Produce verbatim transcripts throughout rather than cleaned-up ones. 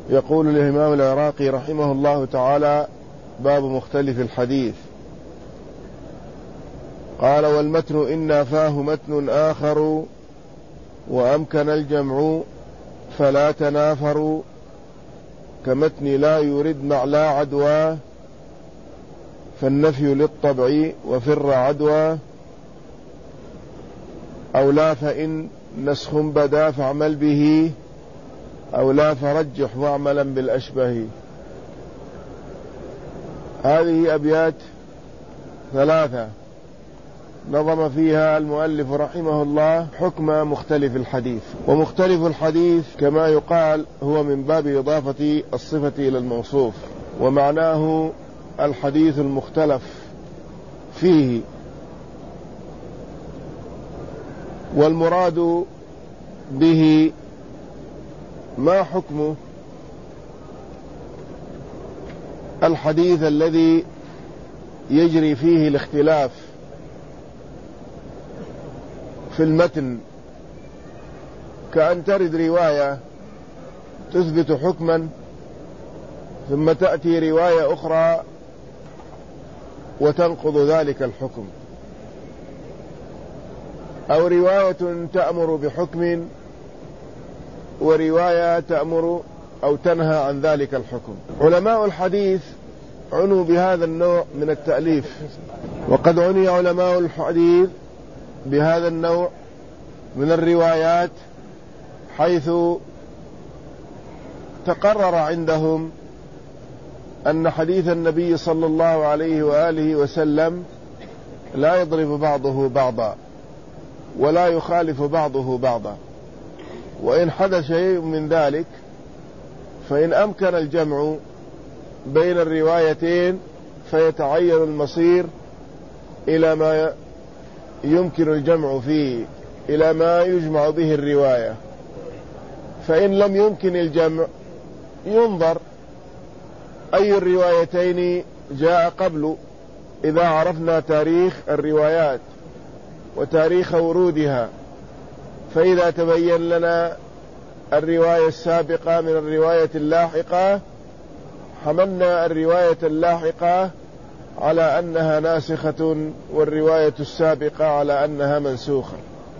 يقول الإمام العراقي رحمه الله تعالى: باب مختلف الحديث. قال: والمتن إن نافاه متن آخر وأمكن الجمع فلا تنافر، كمتن لا يرد مع لا عدوى، فالنفي للطبع وفر عدوى، أو لا فإن نسخ بدا فاعمل به، أو لا فرجح واعملا بالأشبه. هذه أبيات ثلاثة نظم فيها المؤلف رحمه الله حكم مختلف الحديث. ومختلف الحديث كما يقال هو من باب إضافة الصفة إلى الموصوف، ومعناه الحديث المختلف فيه. والمراد به ما حكم الحديث الذي يجري فيه الاختلاف في المتن، كأن ترد رواية تثبت حكما ثم تأتي رواية أخرى وتنقض ذلك الحكم، أو رواية تأمر بحكم ورواية تأمر أو تنهى عن ذلك الحكم. علماء الحديث عنوا بهذا النوع من التأليف، وقد عني علماء الحديث بهذا النوع من الروايات حيث تقرر عندهم أن حديث النبي صلى الله عليه وآله وسلم لا يضرب بعضه بعضا ولا يخالف بعضه بعضا، وإن حدث شيء من ذلك فإن أمكن الجمع بين الروايتين فيتعين المصير إلى ما يمكن الجمع فيه، إلى ما يجمع به الرواية. فإن لم يمكن الجمع ينظر أي الروايتين جاء قبل، إذا عرفنا تاريخ الروايات وتاريخ ورودها، فإذا تبين لنا الرواية السابقة من الرواية اللاحقة حملنا الرواية اللاحقة على أنها ناسخة والرواية السابقة على أنها منسوخة.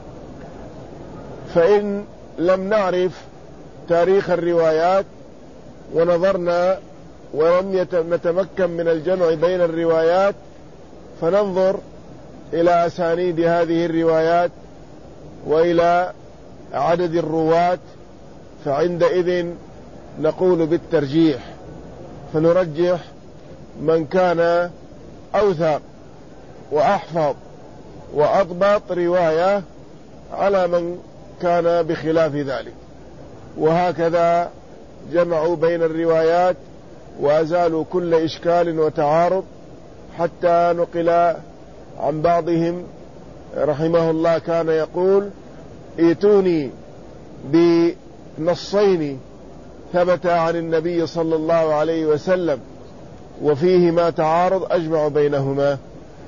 فإن لم نعرف تاريخ الروايات ونظرنا ولم نتمكن من الجمع بين الروايات، فننظر إلى أسانيد هذه الروايات وإلى عدد الرواة، فعندئذ نقول بالترجيح، فنرجح من كان أوثق وأحفظ وأضبط رواية على من كان بخلاف ذلك. وهكذا جمعوا بين الروايات وأزالوا كل إشكال وتعارض، حتى نقل عن بعضهم رحمه الله كان يقول: ائتوني بنصين ثبت عن النبي صلى الله عليه وسلم وفيهما تعارض أجمع بينهما.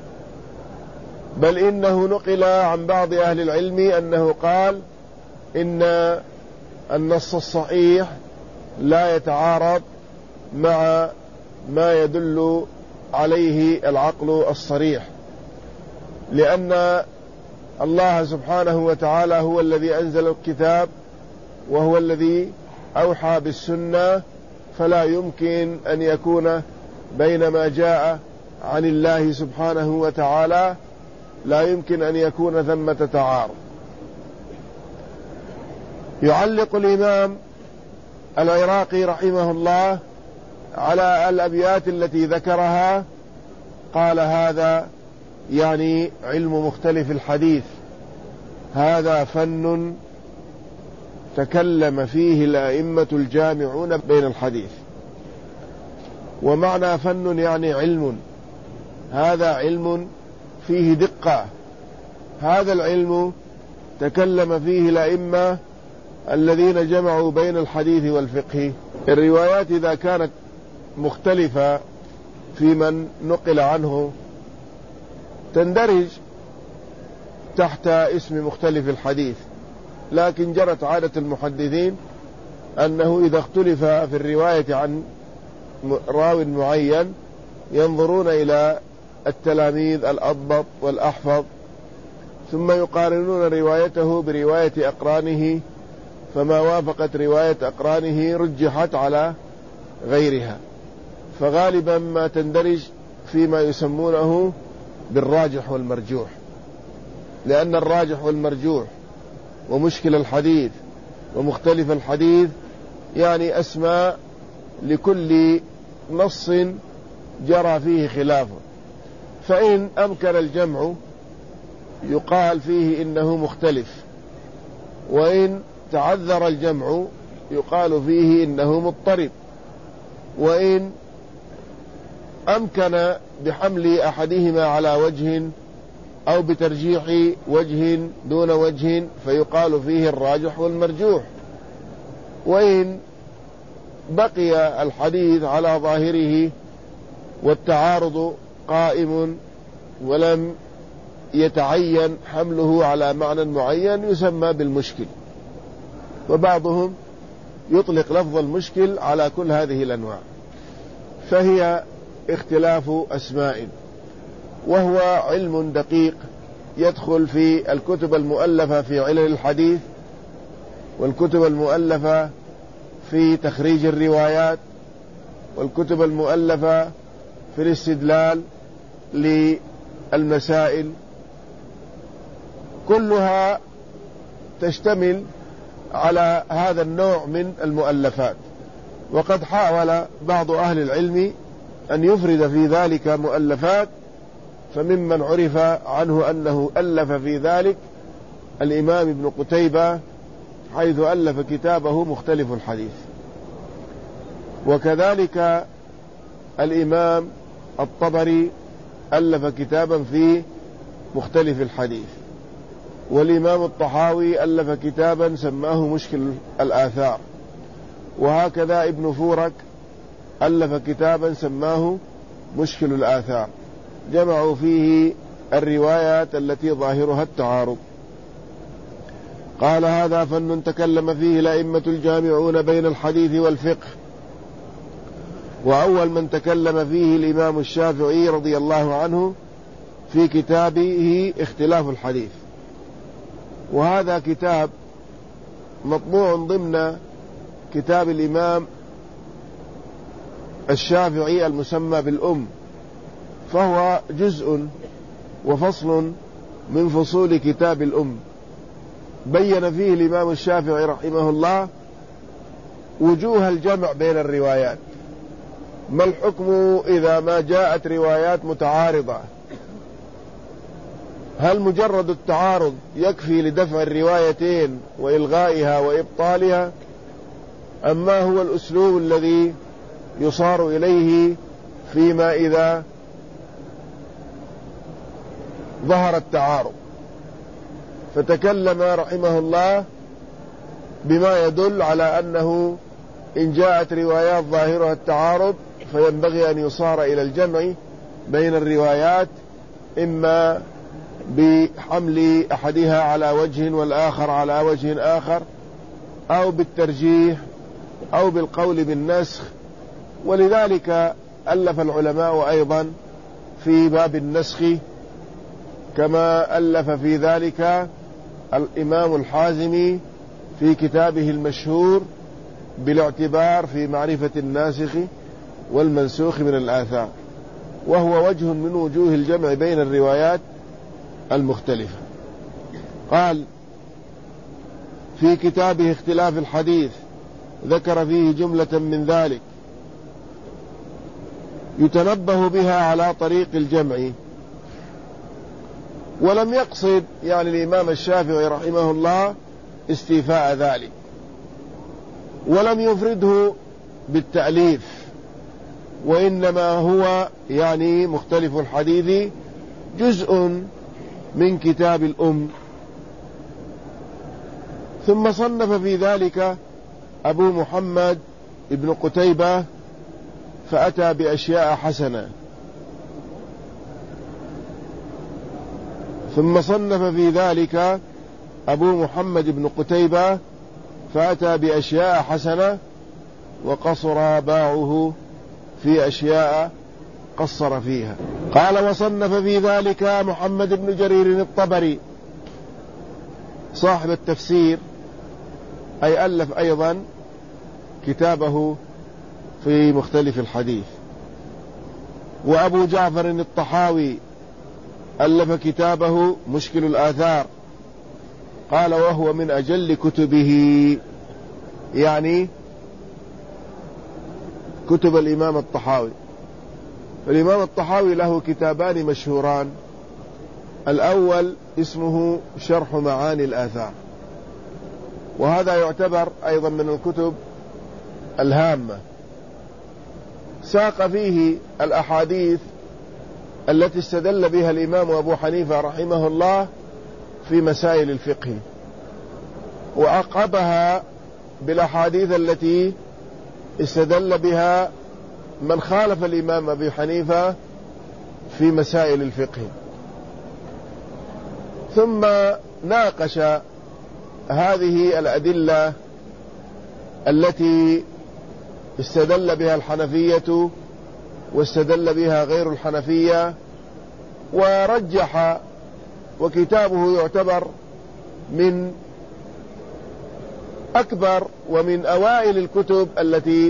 بل إنه نقل عن بعض أهل العلم أنه قال إن النص الصحيح لا يتعارض مع ما يدل عليه العقل الصريح، لأن الله سبحانه وتعالى هو الذي أنزل الكتاب وهو الذي أوحى بالسنة، فلا يمكن أن يكون بين ما جاء عن الله سبحانه وتعالى لا يمكن أن يكون ثمة تعارض. يعلق الإمام العراقي رحمه الله على الأبيات التي ذكرها، قال: هذا يعني علم مختلف الحديث، هذا فن تكلم فيه الأئمة الجامعون بين الحديث. ومعنى فن يعني علم، هذا علم فيه دقة، هذا العلم تكلم فيه الأئمة الذين جمعوا بين الحديث والفقه. الروايات إذا كانت مختلفة في من نقل عنه تندرج تحت اسم مختلف الحديث، لكن جرت عادة المحدثين أنه إذا اختلف في الرواية عن راو معين ينظرون إلى التلاميذ الأضبط والأحفظ، ثم يقارنون روايته برواية أقرانه، فما وافقت رواية أقرانه رجحت على غيرها. فغالبا ما تندرج فيما يسمونه بالراجح والمرجوح، لأن الراجح والمرجوح ومشكل الحديث ومختلف الحديث يعني أسماء لكل نص جرى فيه خلافه، فإن أمكن الجمع يقال فيه إنه مختلف، وإن تعذر الجمع يقال فيه إنه مضطرب، وإن أمكن بحمل أحدهما على وجه أو بترجيح وجه دون وجه فيقال فيه الراجح والمرجوح، وإن بقي الحديث على ظاهره والتعارض قائم ولم يتعين حمله على معنى معين يسمى بالمشكل. وبعضهم يطلق لفظ المشكل على كل هذه الأنواع. فهي اختلاف أسماء، وهو علم دقيق يدخل في الكتب المؤلفة في علل الحديث، والكتب المؤلفة في تخريج الروايات، والكتب المؤلفة في الاستدلال للمسائل، كلها تشتمل على هذا النوع من المؤلفات. وقد حاول بعض أهل العلم أن يفرد في ذلك مؤلفات، فممن عرف عنه أنه ألف في ذلك الإمام ابن قتيبة، حيث ألف كتابه مختلف الحديث، وكذلك الإمام الطبري ألف كتابا في مختلف الحديث، والإمام الطحاوي ألف كتابا سماه مشكل الآثار، وهكذا ابن فورك ألف كتابا سماه مشكل الآثار، جمعوا فيه الروايات التي ظاهرها التعارض. قال: هذا فن تكلم فيه الأئمة الجامعون بين الحديث والفقه، وأول من تكلم فيه الإمام الشافعي رضي الله عنه في كتابه اختلاف الحديث، وهذا كتاب مطبوع ضمن كتاب الإمام الشافعي المسمى بالأم، فهو جزء وفصل من فصول كتاب الأم، بين فيه الإمام الشافعي رحمه الله وجوه الجمع بين الروايات. ما الحكم إذا ما جاءت روايات متعارضة؟ هل مجرد التعارض يكفي لدفع الروايتين وإلغائها وإبطالها، أم ما هو الأسلوب الذي يصار إليه فيما إذا ظهر التعارض؟ فتكلم رحمه الله بما يدل على أنه إن جاءت روايات ظاهرها التعارض فينبغي أن يصار إلى الجمع بين الروايات، إما بحمل أحدها على وجه والآخر على وجه آخر، أو بالترجيح، أو بالقول بالنسخ. ولذلك ألف العلماء أيضا في باب النسخ، كما ألف في ذلك الإمام الحازمي في كتابه المشهور بالاعتبار في معرفة الناسخ والمنسوخ من الآثار، وهو وجه من وجوه الجمع بين الروايات المختلفة. قال في كتابه اختلاف الحديث ذكر فيه جملة من ذلك يتنبه بها على طريق الجمع، ولم يقصد يعني الإمام الشافعي رحمه الله استيفاء ذلك، ولم يفرده بالتأليف، وإنما هو يعني مختلف الحديث جزء من كتاب الأم. ثم صنف في ذلك أبو محمد ابن قتيبة فأتى بأشياء حسنة. ثم صنف في ذلك أبو محمد بن قتيبة فأتى بأشياء حسنة وقصر باعه في أشياء قصر فيها. قال: وصنف في ذلك محمد بن جرير الطبري صاحب التفسير، أي ألف أيضا كتابه في مختلف الحديث. وأبو جعفر الطحاوي ألف كتابه مشكل الآثار، قال: وهو من أجل كتبه، يعني كتب الإمام الطحاوي. الإمام الطحاوي له كتابان مشهوران، الأول اسمه شرح معاني الآثار، وهذا يعتبر أيضا من الكتب الهامة، ساق فيه الأحاديث التي استدل بها الإمام أبو حنيفة رحمه الله في مسائل الفقه، وعقبها بالأحاديث التي استدل بها من خالف الإمام أبي حنيفة في مسائل الفقه. ثم ناقش هذه الأدلة التي استدل بها الحنفية واستدل بها غير الحنفية، ورجح، وكتابه يعتبر من أكبر ومن أوائل الكتب التي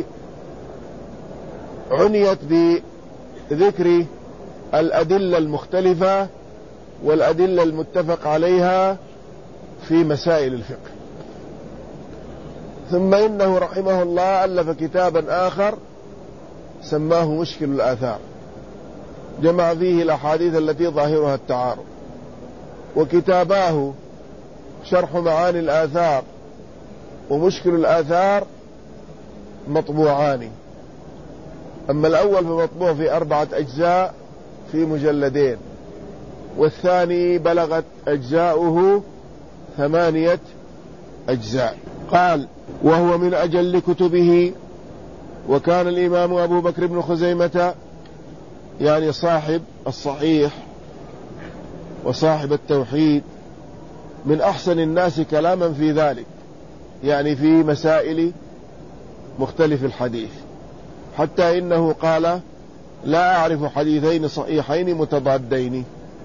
عنيت بذكر الأدلة المختلفة والأدلة المتفق عليها في مسائل الفقه. ثم إنه رحمه الله ألف كتابا آخر سماه مشكل الآثار، جمع فيه الأحاديث التي ظاهرها التعارض. وكتاباه شرح معاني الآثار ومشكل الآثار مطبوعان، أما الأول فمطبوع في أربعة أجزاء في مجلدين، والثاني بلغت أجزاؤه ثمانية أجزاء. قال: وهو من أجل كتبه. وكان الإمام أبو بكر بن خزيمة، يعني صاحب الصحيح وصاحب التوحيد، من أحسن الناس كلاما في ذلك، يعني في مسائل مختلف الحديث، حتى إنه قال: لا أعرف حديثين صحيحين متضادين،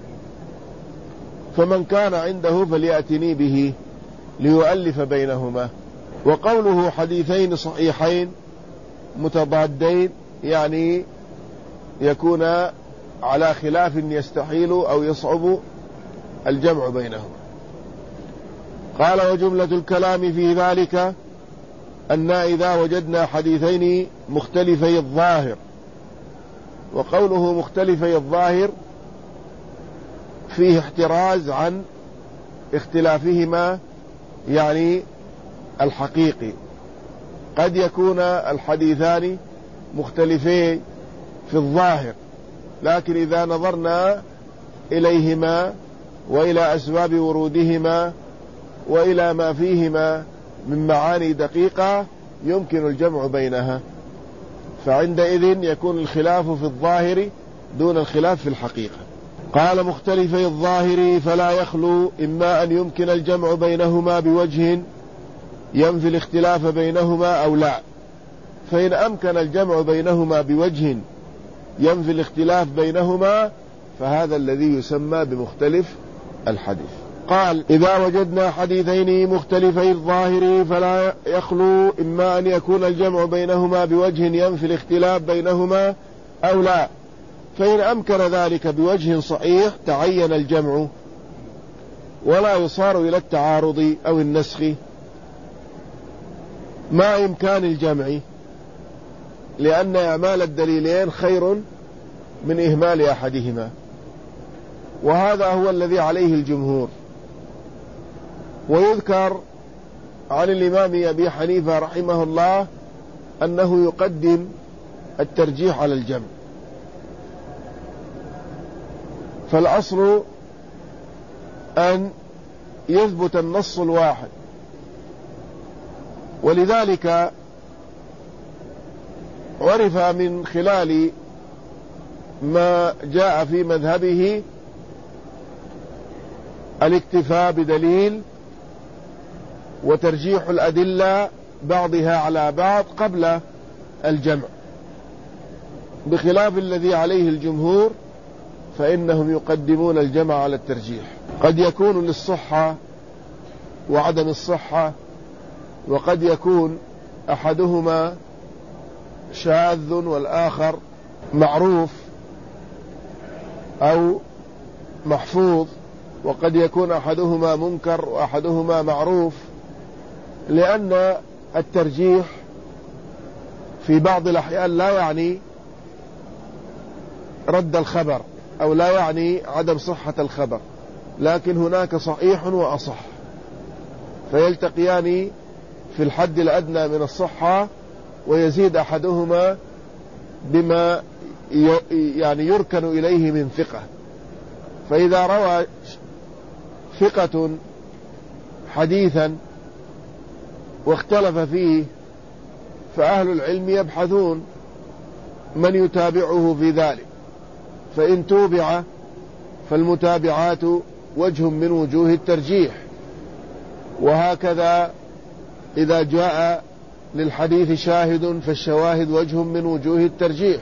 فمن كان عنده فليأتني به ليؤلف بينهما. وقوله حديثين صحيحين متضادين يعني يكون على خلاف يستحيل أو يصعب الجمع بينهما. قال: وجملة الكلام في ذلك أن إذا وجدنا حديثين مختلفي الظاهر، وقوله مختلفي الظاهر فيه احتراز عن اختلافهما، يعني الحقيقي. قد يكون الحديثان مختلفين في الظاهر، لكن إذا نظرنا إليهما وإلى أسباب ورودهما وإلى ما فيهما من معاني دقيقة يمكن الجمع بينها، فعندئذ يكون الخلاف في الظاهر دون الخلاف في الحقيقة. قال: مختلفي الظاهر فلا يخلو إما أن يمكن الجمع بينهما بوجه ينفي الاختلاف بينهما أو لا، فإن أمكن الجمع بينهما بوجه ينفي الاختلاف بينهما فهذا الذي يسمى بمختلف الحديث. قال: إذا وجدنا حديثين مختلفي الظاهر فلا يخلو إما أن يكون الجمع بينهما بوجه ينفي الاختلاف بينهما أو لا، فإن أمكن ذلك بوجه صحيح تعين الجمع، ولا يصار إلى التعارض أو النسخ مع إمكان الجمع، لأن إعمال الدليلين خير من إهمال أحدهما، وهذا هو الذي عليه الجمهور. ويذكر عن الإمام أبي حنيفة رحمه الله أنه يقدم الترجيح على الجمع، فالأصل أن يثبت النص الواحد، ولذلك عرف من خلال ما جاء في مذهبه الاكتفاء بدليل وترجيح الأدلة بعضها على بعض قبل الجمع، بخلاف الذي عليه الجمهور فإنهم يقدمون الجمع على الترجيح. قد يكون للصحة وعدم الصحة، وقد يكون أحدهما شاذ والآخر معروف أو محفوظ، وقد يكون أحدهما منكر وأحدهما معروف، لأن الترجيح في بعض الأحيان لا يعني رد الخبر أو لا يعني عدم صحة الخبر، لكن هناك صحيح وأصح، فيلتقيان في الحد الأدنى من الصحة، ويزيد أحدهما بما يعني يركن إليه من ثقة. فإذا روى ثقة حديثا واختلف فيه، فأهل العلم يبحثون من يتابعه في ذلك، فإن توبع فالمتابعات وجه من وجوه الترجيح. وهكذا إذا جاء للحديث شاهد فالشواهد وجه من وجوه الترجيح.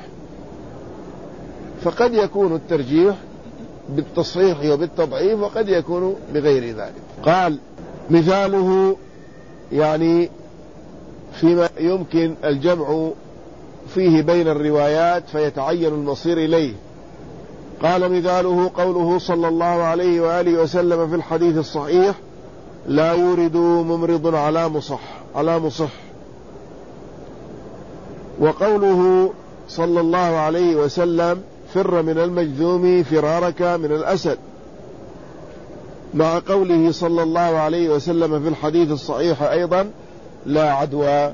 فقد يكون الترجيح بالتصحيح وبالتضعيف، وقد يكون بغير ذلك. قال مثاله يعني فيما يمكن الجمع فيه بين الروايات فيتعين المصير إليه. قال مثاله قوله صلى الله عليه وآله وسلم في الحديث الصحيح: لا يورد ممرض على مصح على مصح. وقوله صلى الله عليه وسلم: فر من المجذوم فرارك من الأسد، مع قوله صلى الله عليه وسلم في الحديث الصحيح أيضا: لا عدوى.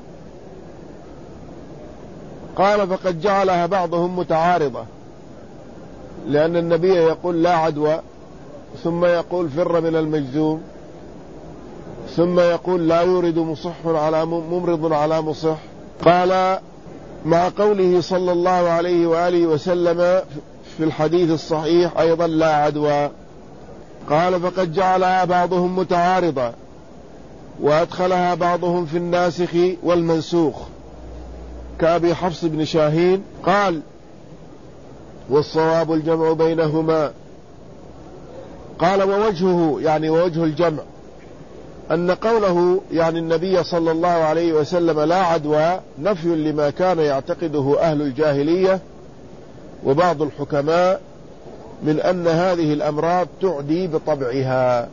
قال: فقد جعلها بعضهم متعارضة، لأن النبي يقول لا عدوى، ثم يقول فر من المجذوم، ثم يقول لا يورد مصح على ممرض على مصح. قال: مع قوله صلى الله عليه وآله وسلم في الحديث الصحيح أيضا لا عدوى. قال: فقد جعلها بعضهم متعارضة، وأدخلها بعضهم في الناسخ والمنسوخ، كأبي حفص بن شاهين. قال: والصواب الجمع بينهما. قال: ووجهه يعني ووجه الجمع أن قوله يعني النبي صلى الله عليه وسلم لا عدوى نفي لما كان يعتقده أهل الجاهلية وبعض الحكماء من أن هذه الأمراض تعدي بطبعها.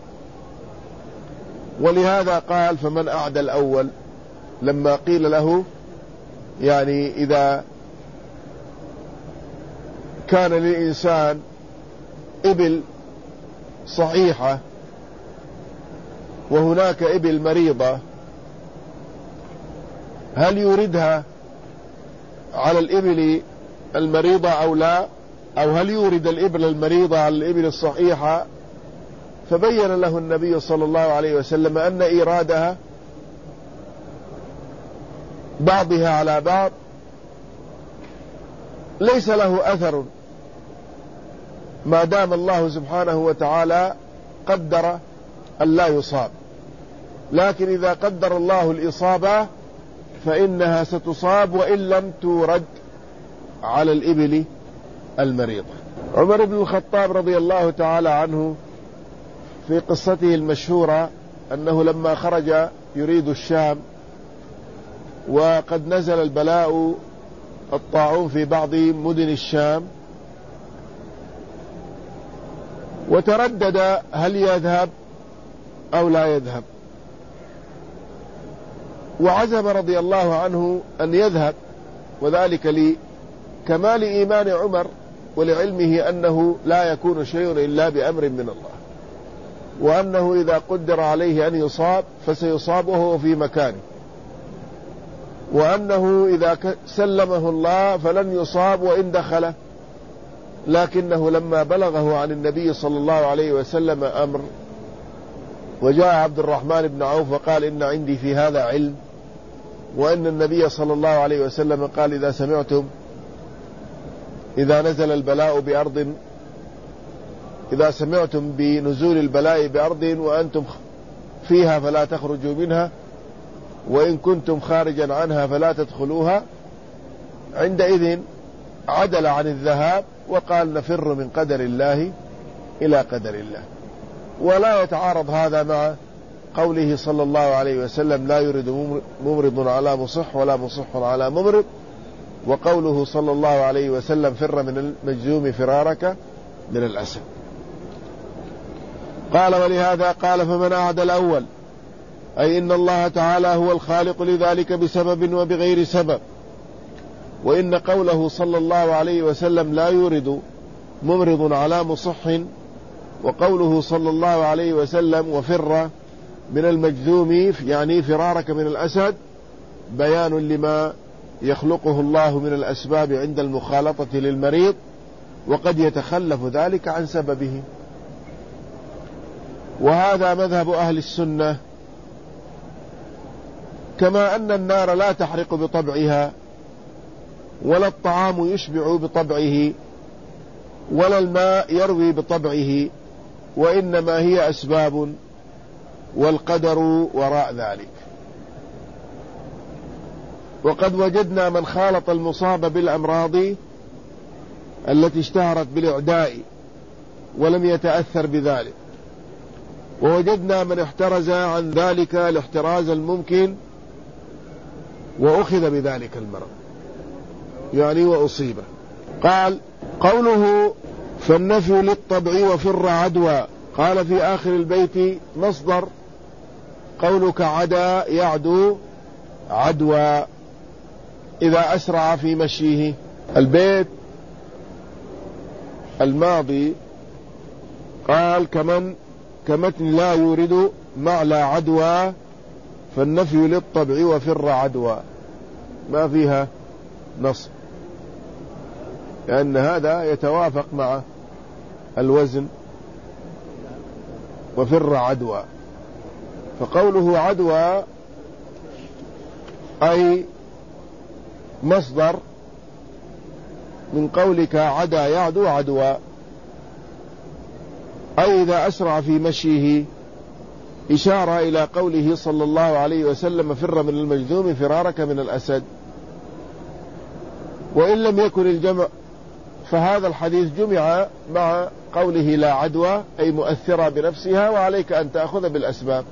ولهذا قال: فمن أعدى الأول، لما قيل له يعني إذا كان للإنسان إبل صحيحة وهناك إبل مريضة، هل يوردها على الإبل المريضة أو لا، أو هل يورد الإبل المريضة على الإبل الصحيحة؟ فبين له النبي صلى الله عليه وسلم أن إيرادها بعضها على بعض ليس له أثر، ما دام الله سبحانه وتعالى قدر أن لا يصاب. لكن إذا قدر الله الإصابة فإنها ستصاب وإن لم تورد على الإبل المريضة. عمر بن الخطاب رضي الله تعالى عنه في قصته المشهورة أنه لما خرج يريد الشام وقد نزل البلاء الطاعون في بعض مدن الشام، وتردد هل يذهب أو لا يذهب، وعزم رضي الله عنه أن يذهب، وذلك لكمال إيمان عمر ولعلمه أنه لا يكون شيء إلا بأمر من الله، وأنه إذا قدر عليه أن يصاب فسيصاب وهو في مكانه، وأنه إذا سلمه الله فلن يصاب وإن دخله. لكنه لما بلغه عن النبي صلى الله عليه وسلم أمر، وجاء عبد الرحمن بن عوف وقال: إن عندي في هذا علم، وأن النبي صلى الله عليه وسلم قال: إذا سمعتم إذا نزل البلاء بأرض إذا سمعتم بنزول البلاء بأرض وأنتم فيها فلا تخرجوا منها وإن كنتم خارجا عنها فلا تدخلوها، عندئذ عدل عن الذهاب وقال نفر من قدر الله إلى قدر الله. ولا يتعارض هذا مع قوله صلى الله عليه وسلم لا يرد ممرض على مصح ولا مصح على ممرض، وقوله صلى الله عليه وسلم فر من المجذوم فرارك من الأسد. قال ولهذا قال فمن أعدى الأول، أي إن الله تعالى هو الخالق لذلك بسبب وبغير سبب. وإن قوله صلى الله عليه وسلم لا يورد ممرض على مصح، وقوله صلى الله عليه وسلم وفر من المجذوم يعني فرارك من الأسد، بيان لما يخلقه الله من الأسباب عند المخالطة للمريض، وقد يتخلف ذلك عن سببه. وهذا مذهب أهل السنة، كما أن النار لا تحرق بطبعها، ولا الطعام يشبع بطبعه، ولا الماء يروي بطبعه، وإنما هي أسباب والقدر وراء ذلك. وقد وجدنا من خالط المصاب بالأمراض التي اشتهرت بالإعداء ولم يتأثر بذلك، ووجدنا من احترز عن ذلك الاحتراز الممكن وأخذ بذلك المرض يعني وأصيبه. قال قوله فالنفي للطبع وفر عدوى، قال في آخر البيت مصدر قولك عدا يعدو عدوى إذا أسرع في مشيه. البيت الماضي قال كمن كمتن لا يورد مع لا عدوى، فالنفي للطبع وفر عدوى ما فيها نص، لأن هذا يتوافق مع الوزن وفر عدوى. فقوله عدوى أي مصدر من قولك عدا يعدو عدوى، أي إذا أسرع في مشيه، إشارة إلى قوله صلى الله عليه وسلم فر من المجذوم فرارك من الأسد. وإن لم يكن الجمع فهذا الحديث جمع مع قوله لا عدوى أي مؤثرة بنفسها وعليك أن تأخذ بالأسباب.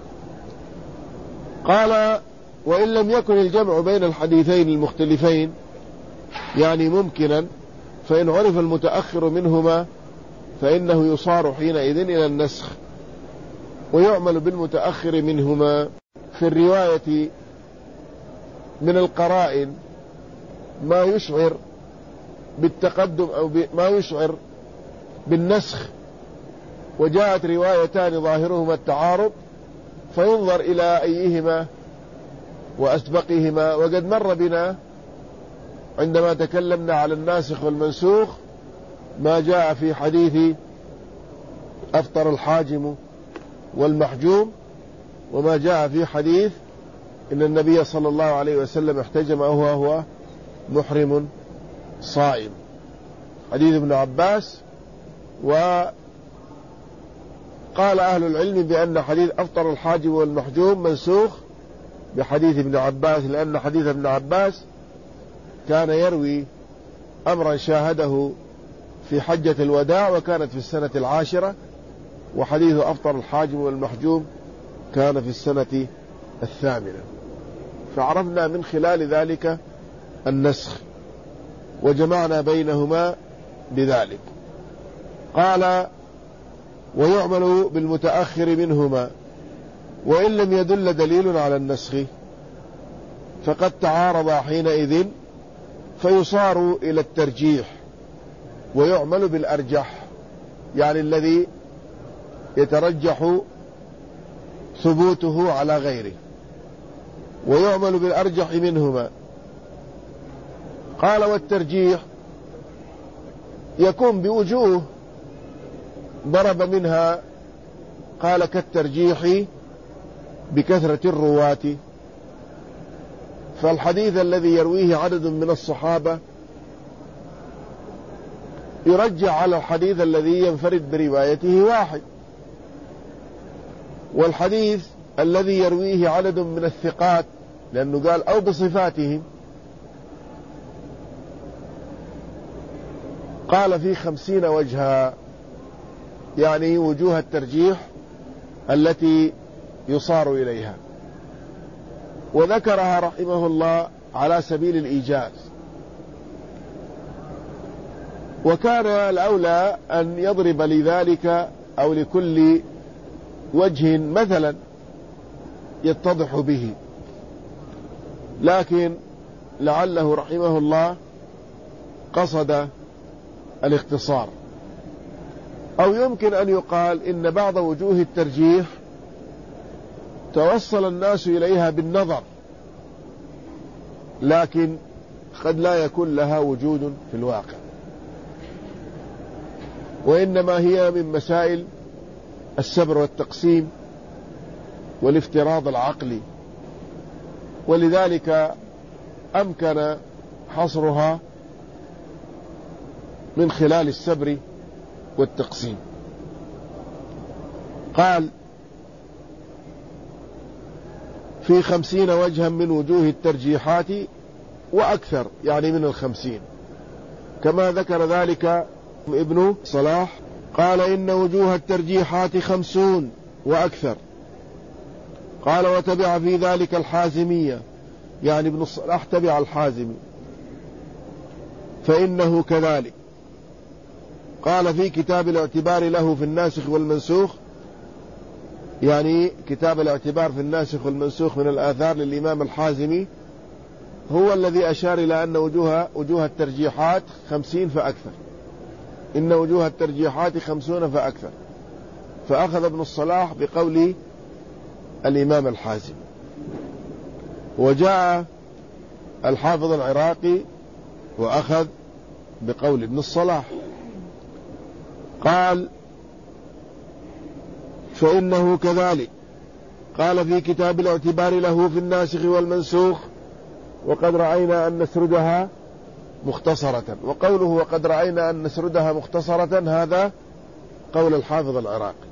قال وإن لم يكن الجمع بين الحديثين المختلفين يعني ممكنا، فإن عرف المتأخر منهما فإنه يصار حينئذ إلى النسخ، ويعمل بالمتأخر منهما في الرواية من القرائن ما يشعر بالتقدم أو ما يشعر بالنسخ، وجاءت روايتان ظاهرهما التعارض فينظر إلى أيهما وأسبقهما. وقد مر بنا عندما تكلمنا على الناسخ والمنسوخ ما جاء في حديث أفطر الحاجم والمحجوم، وما جاء في حديث إن النبي صلى الله عليه وسلم احتجم وهو هو محرم صائم، حديث ابن عباس. وقال أهل العلم بأن حديث أفطر الحاجم والمحجوم منسوخ بحديث ابن عباس، لأن حديث ابن عباس كان يروي أمرا شاهده في حجة الوداع وكانت في السنة العاشرة، وحديث أفطر الحاجم والمحجوم كان في السنة الثامنة. فعرفنا من خلال ذلك النسخ وجمعنا بينهما بذلك. قال ويعمل بالمتأخر منهما، وإن لم يدل دليل على النسخ فقد تعارض حينئذ فيصار إلى الترجيح ويعمل بالأرجح، يعني الذي يترجح ثبوته على غيره، ويعمل بالأرجح منهما. قال والترجيح يكون بوجوه ضرب منها، قال كالترجيح بكثرة الرواة، فالحديث الذي يرويه عدد من الصحابة يرجع على الحديث الذي ينفرد بروايته واحد، والحديث الذي يرويه عدد من الثقات، لأنه قال أو بصفاتهم، قال في خمسين وجها، يعني وجوه الترجيح التي يصار إليها، وذكرها رحمه الله على سبيل الإيجاز. وكان الأولى أن يضرب لذلك أو لكل وجه مثلا يتضح به، لكن لعله رحمه الله قصد الاختصار. أو يمكن أن يقال إن بعض وجوه الترجيح توصل الناس إليها بالنظر، لكن قد لا يكون لها وجود في الواقع، وإنما هي من مسائل السبر والتقسيم والافتراض العقلي، ولذلك أمكن حصرها من خلال السبر والتقسيم. قال في خمسين وجها من وجوه الترجيحات وأكثر، يعني من الخمسين، كما ذكر ذلك ابن صلاح. قال إن وجوه الترجيحات خمسون وأكثر. قال وتبع في ذلك الحازمية، يعني ابن الصلاح تبع الحازمي، فإنه كذلك. قال في كتاب الاعتبار له في الناسخ والمنسوخ، يعني كتاب الاعتبار في الناسخ والمنسوخ من الآثار للإمام الحازمي، هو الذي أشار إلى أن وجوه, وجوه الترجيحات خمسين فأكثر، إن وجوه الترجيحات خمسون فأكثر، فأخذ ابن الصلاح بقول الإمام الحازمي. وجاء الحافظ العراقي وأخذ بقول ابن الصلاح، قال فإنه كذلك. قال في كتاب الاعتبار له في الناسخ والمنسوخ، وقد رأينا أن نسردها مختصرة. وقوله وقد رأينا أن نسردها مختصرة هذا قول الحافظ العراقي.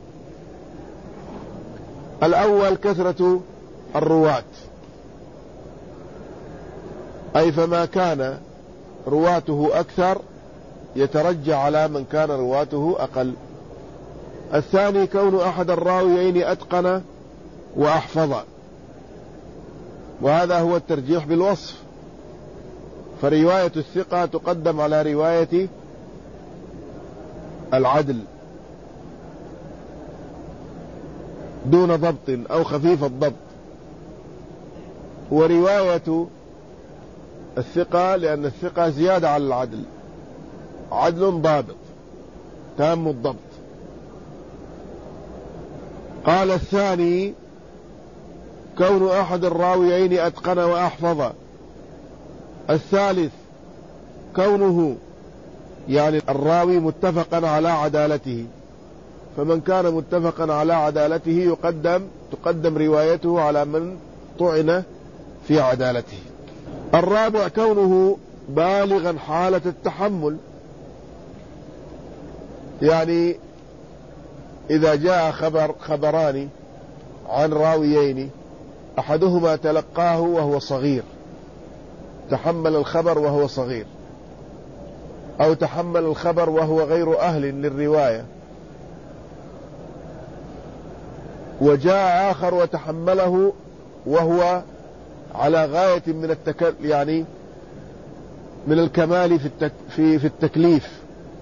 الأول كثرة الرواة، أي فما كان رواته أكثر يترجى على من كان رواته أقل. الثاني كون أحد الراويين أتقن وأحفظ، وهذا هو الترجيح بالوصف، فرواية الثقة تقدم على رواية العدل دون ضبط أو خفيف الضبط، ورواية الثقة لأن الثقة زيادة على العدل، عدل ضابط تام الضبط. قال الثاني كون أحد الراويين أتقن وأحفظ. الثالث كونه يعني الراوي متفقا على عدالته، فمن كان متفقا على عدالته يقدم تقدم روايته على من طعن في عدالته. الرابع كونه بالغا حالة التحمل، يعني إذا جاء خبر خبران عن راويين، أحدهما تلقاه وهو صغير، تحمل الخبر وهو صغير، أو تحمل الخبر وهو غير أهل للرواية، وجاء آخر وتحمله وهو على غاية من التك... يعني من الكمال في, التك... في... في التكليف.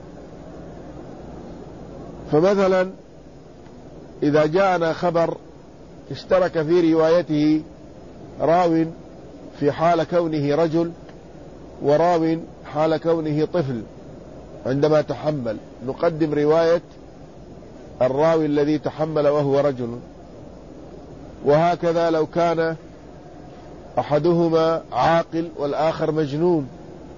فمثلا إذا جاءنا خبر اشترك في روايته راو في حال كونه رجل وراو حال كونه طفل، عندما تحمل نقدم رواية الراوي الذي تحمل وهو رجل. وهكذا لو كان أحدهما عاقل والآخر مجنون،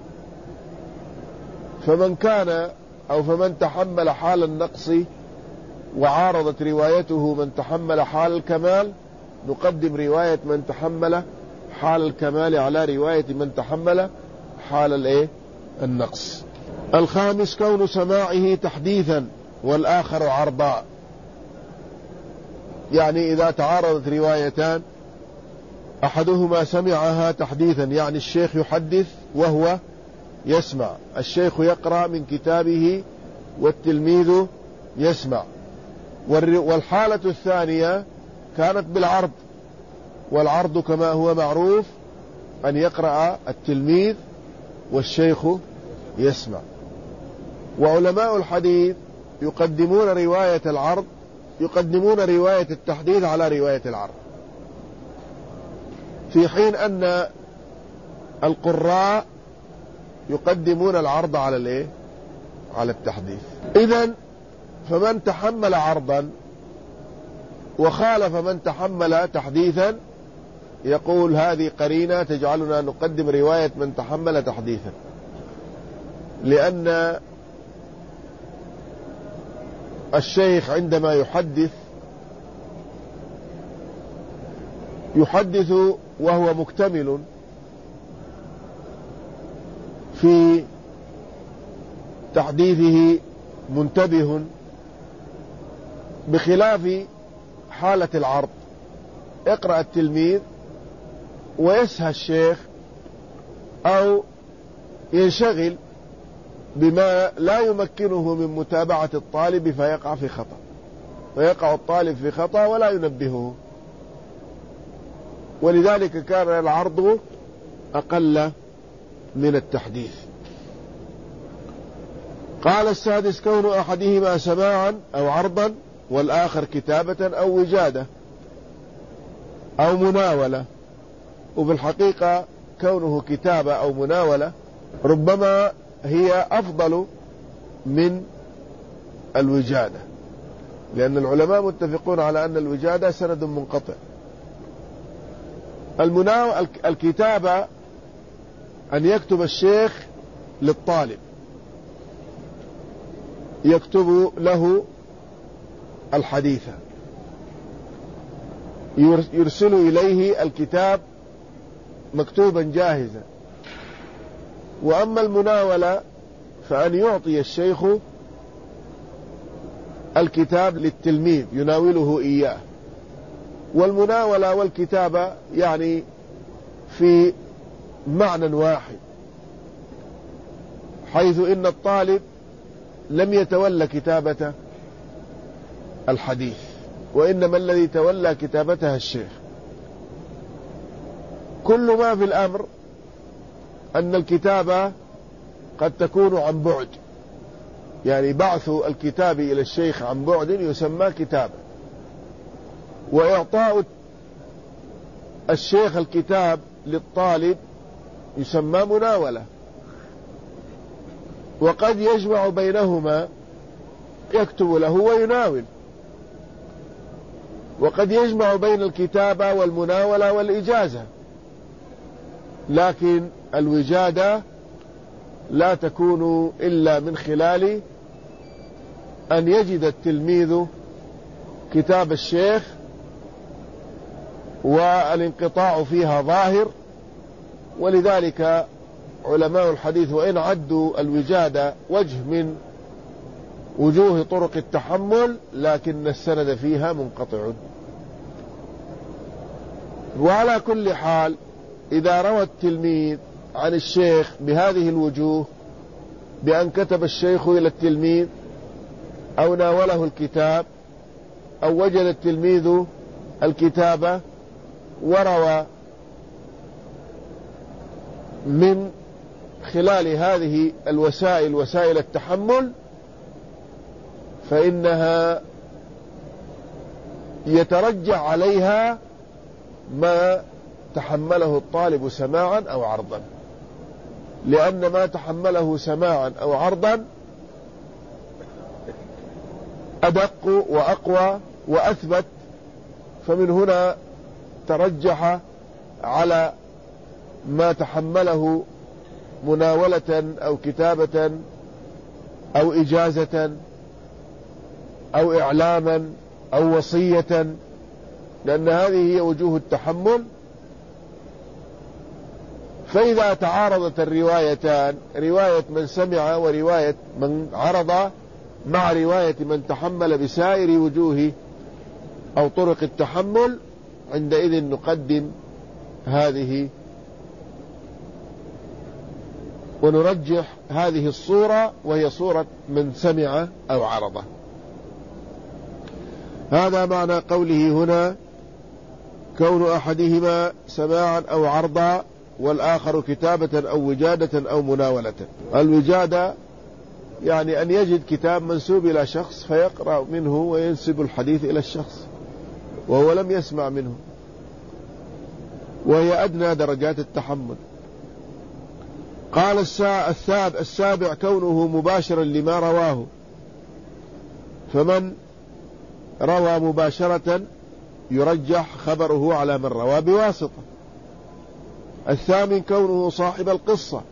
فمن كان أو فمن تحمل حال النقص وعارضت روايته من تحمل حال الكمال، نقدم رواية من تحمل حال الكمال على رواية من تحمل حال الايه النقص. الخامس كون سماعه تحديثا والآخر عرضا، يعني إذا تعارضت روايتان أحدهما سمعها تحديثا، يعني الشيخ يحدث وهو يسمع، الشيخ يقرأ من كتابه والتلميذ يسمع. والحالة الثانية كانت بالعرض، والعرض كما هو معروف أن يقرأ التلميذ والشيخ يسمع. وعلماء الحديث يقدمون رواية العرض يقدمون رواية التحديث على رواية العرض، في حين أن القراء يقدمون العرض على الايه على التحديث. إذن فمن تحمل عرضا وخالف من تحمل تحديثا يقول هذه قرينة تجعلنا نقدم رواية من تحمل تحديثا، لأن الشيخ عندما يحدث يحدث وهو مكتمل في تحديثه منتبه، بخلاف حالة العرض. اقرأ التلميذ ويسهى الشيخ أو ينشغل بما لا يمكنه من متابعة الطالب فيقع في خطأ، ويقع الطالب في خطأ ولا ينبهه، ولذلك كان العرض أقل من التحديث. قال السادس: كون أحدهما سماعا أو عرضا والآخر كتابة أو وجادة أو مناولة. وفي الحقيقة كونه كتابة أو مناولة ربما هي أفضل من الوجادة، لأن العلماء متفقون على أن الوجادة سند منقطع. المناولة الكتابة أن يكتب الشيخ للطالب، يكتب له الحديث، يرسل إليه الكتاب مكتوبا جاهزا. وأما المناولة فأن يعطي الشيخ الكتاب للتلميذ يناوله إياه. والمناولة والكتابة يعني في معنى واحد، حيث إن الطالب لم يتولى كتابة الحديث، وإنما الذي تولى كتابتها الشيخ. كل ما في الأمر أن الكتابة قد تكون عن بعد، يعني بعث الكتاب إلى الشيخ عن بعد يسمى كتابة، وإعطاء الشيخ الكتاب للطالب يسمى مناولة. وقد يجمع بينهما، يكتب له ويناول، وقد يجمع بين الكتابة والمناولة والإجازة. لكن الوجادة لا تكون إلا من خلال أن يجد التلميذ كتاب الشيخ والانقطاع فيها ظاهر. ولذلك علماء الحديث وإن عدوا الوجادة وجه من وجوه طرق التحمل، لكن السند فيها منقطع. وعلى كل حال إذا روى التلميذ عن الشيخ بهذه الوجوه، بأن كتب الشيخ إلى التلميذ أو ناوله الكتاب أو وجد التلميذ الكتابة وروى من خلال هذه الوسائل وسائل التحمل، فإنها يترجع عليها ما تحمله الطالب سماعا أو عرضا، لأن ما تحمله سماعا أو عرضا أدق وأقوى وأثبت، فمن هنا ترجح على ما تحمله مناولة أو كتابة أو إجازة أو إعلاما أو وصية، لأن هذه هي وجوه التحمل. فإذا تعارضت الروايتان، رواية من سمع ورواية من عرض مع رواية من تحمل بسائر وجوه أو طرق التحمل، عندئذ نقدم هذه ونرجح هذه الصورة، وهي صورة من سمع أو عرضه. هذا معنى قوله هنا كون أحدهما سماعا أو عرضا والآخر كتابة أو وجادة أو مناولة. الوجادة يعني أن يجد كتاب منسوب إلى شخص فيقرأ منه وينسب الحديث إلى الشخص وهو لم يسمع منه، وهي أدنى درجات التحمل. قال الثاب السابع كونه مباشرا لما رواه، فمن روى مباشرة يرجح خبره على من روى بواسطة. الثامن كونه صاحب القصة،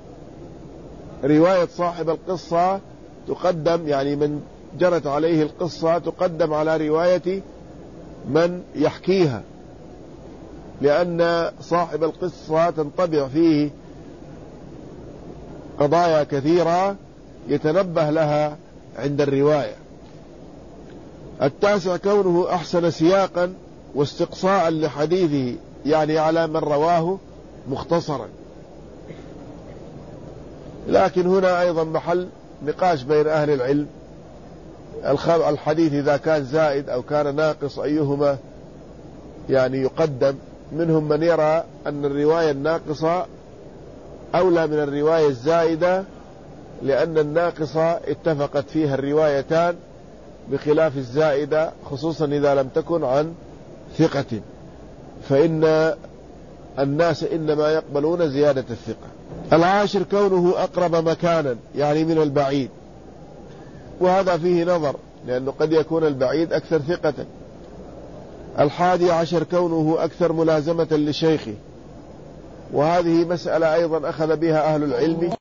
رواية صاحب القصة تقدم، يعني من جرت عليه القصة تقدم على رواية من يحكيها، لأن صاحب القصة تنطبع فيه قضايا كثيرة يتنبه لها عند الرواية. التاسع كونه أحسن سياقا واستقصاء لحديثه، يعني على من رواه مختصرا. لكن هنا أيضا محل نقاش بين أهل العلم، الحديث إذا كان زائد أو كان ناقص أيهما يعني يقدم. منهم من يرى أن الرواية الناقصة أولى من الرواية الزائدة، لأن الناقصة اتفقت فيها الروايتان بخلاف الزائدة، خصوصا إذا لم تكن عن ثقة، فإن الناس إنما يقبلون زيادة الثقة. العاشر كونه أقرب مكانا، يعني من البعيد، وهذا فيه نظر لأنه قد يكون البعيد أكثر ثقة. الحادي عشر كونه أكثر ملازمة لشيخه، وهذه مسألة أيضا أخذ بها أهل العلم.